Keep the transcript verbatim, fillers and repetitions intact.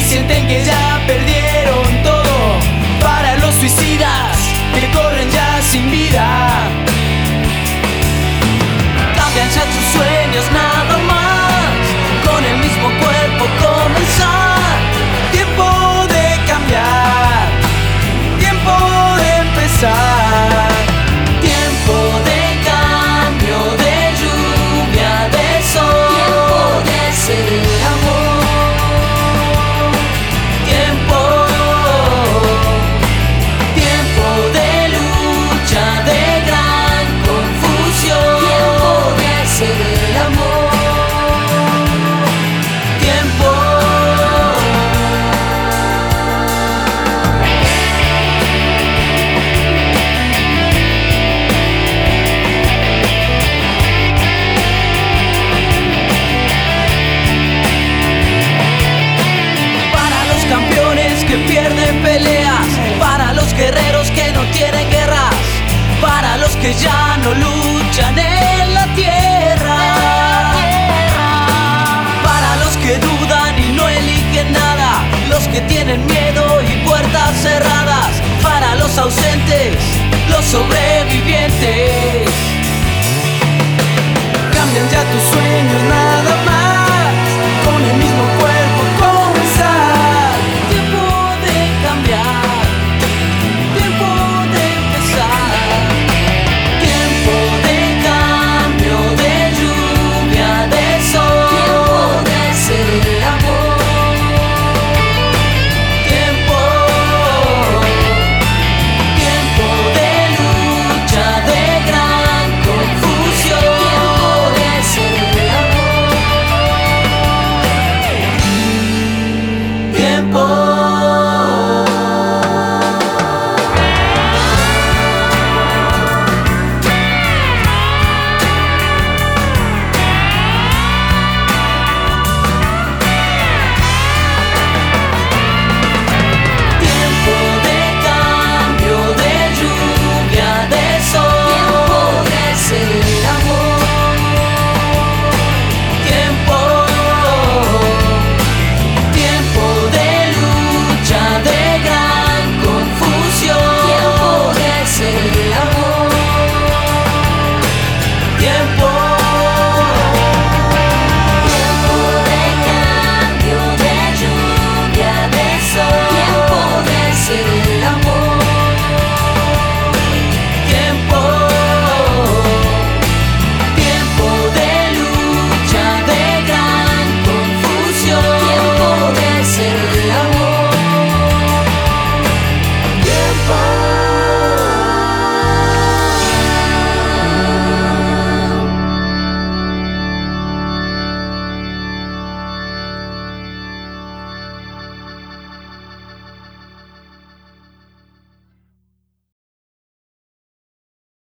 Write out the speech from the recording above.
sienten que ya perdieron todo. Para los suicidas que corren ya sin vida, cambian ya tus sueños nada más, con el mismo cuerpo comenzar. Tiempo de cambiar, tiempo de empezar, tiempo de cambio, de lluvia, de sol, tiempo de ser amor, tiempo, tiempo de lucha, de gran confusión, tiempo de ser amor, tiempo. Campeones que pierden peleas, para los guerreros que no tienen guerras, para los que ya no luchan en la tierra, para los que dudan y no eligen nada, los que tienen miedo y puertas cerradas, para los ausentes, los obreros